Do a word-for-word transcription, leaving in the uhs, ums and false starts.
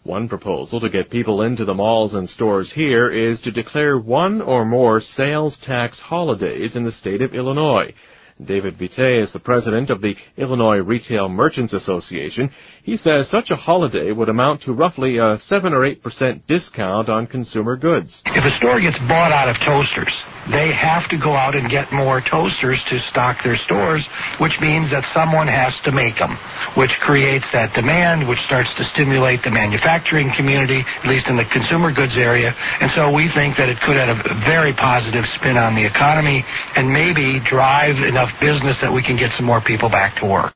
One proposal to get people into the malls and stores here is to declare one or more sales tax holidays in the state of Illinois. David Vitae is the president of the Illinois Retail Merchants Association. He says such a holiday would amount to roughly a seven or eight percent discount on consumer goods. If a store gets bought out of toasters, they have to go out and get more toasters to stock their stores, which means that someone has to make them, which creates that demand, which starts to stimulate the manufacturing community, at least in the consumer goods area. And so we think that it could have a very positive spin on the economy and maybe drive enough business that we can get some more people back to work.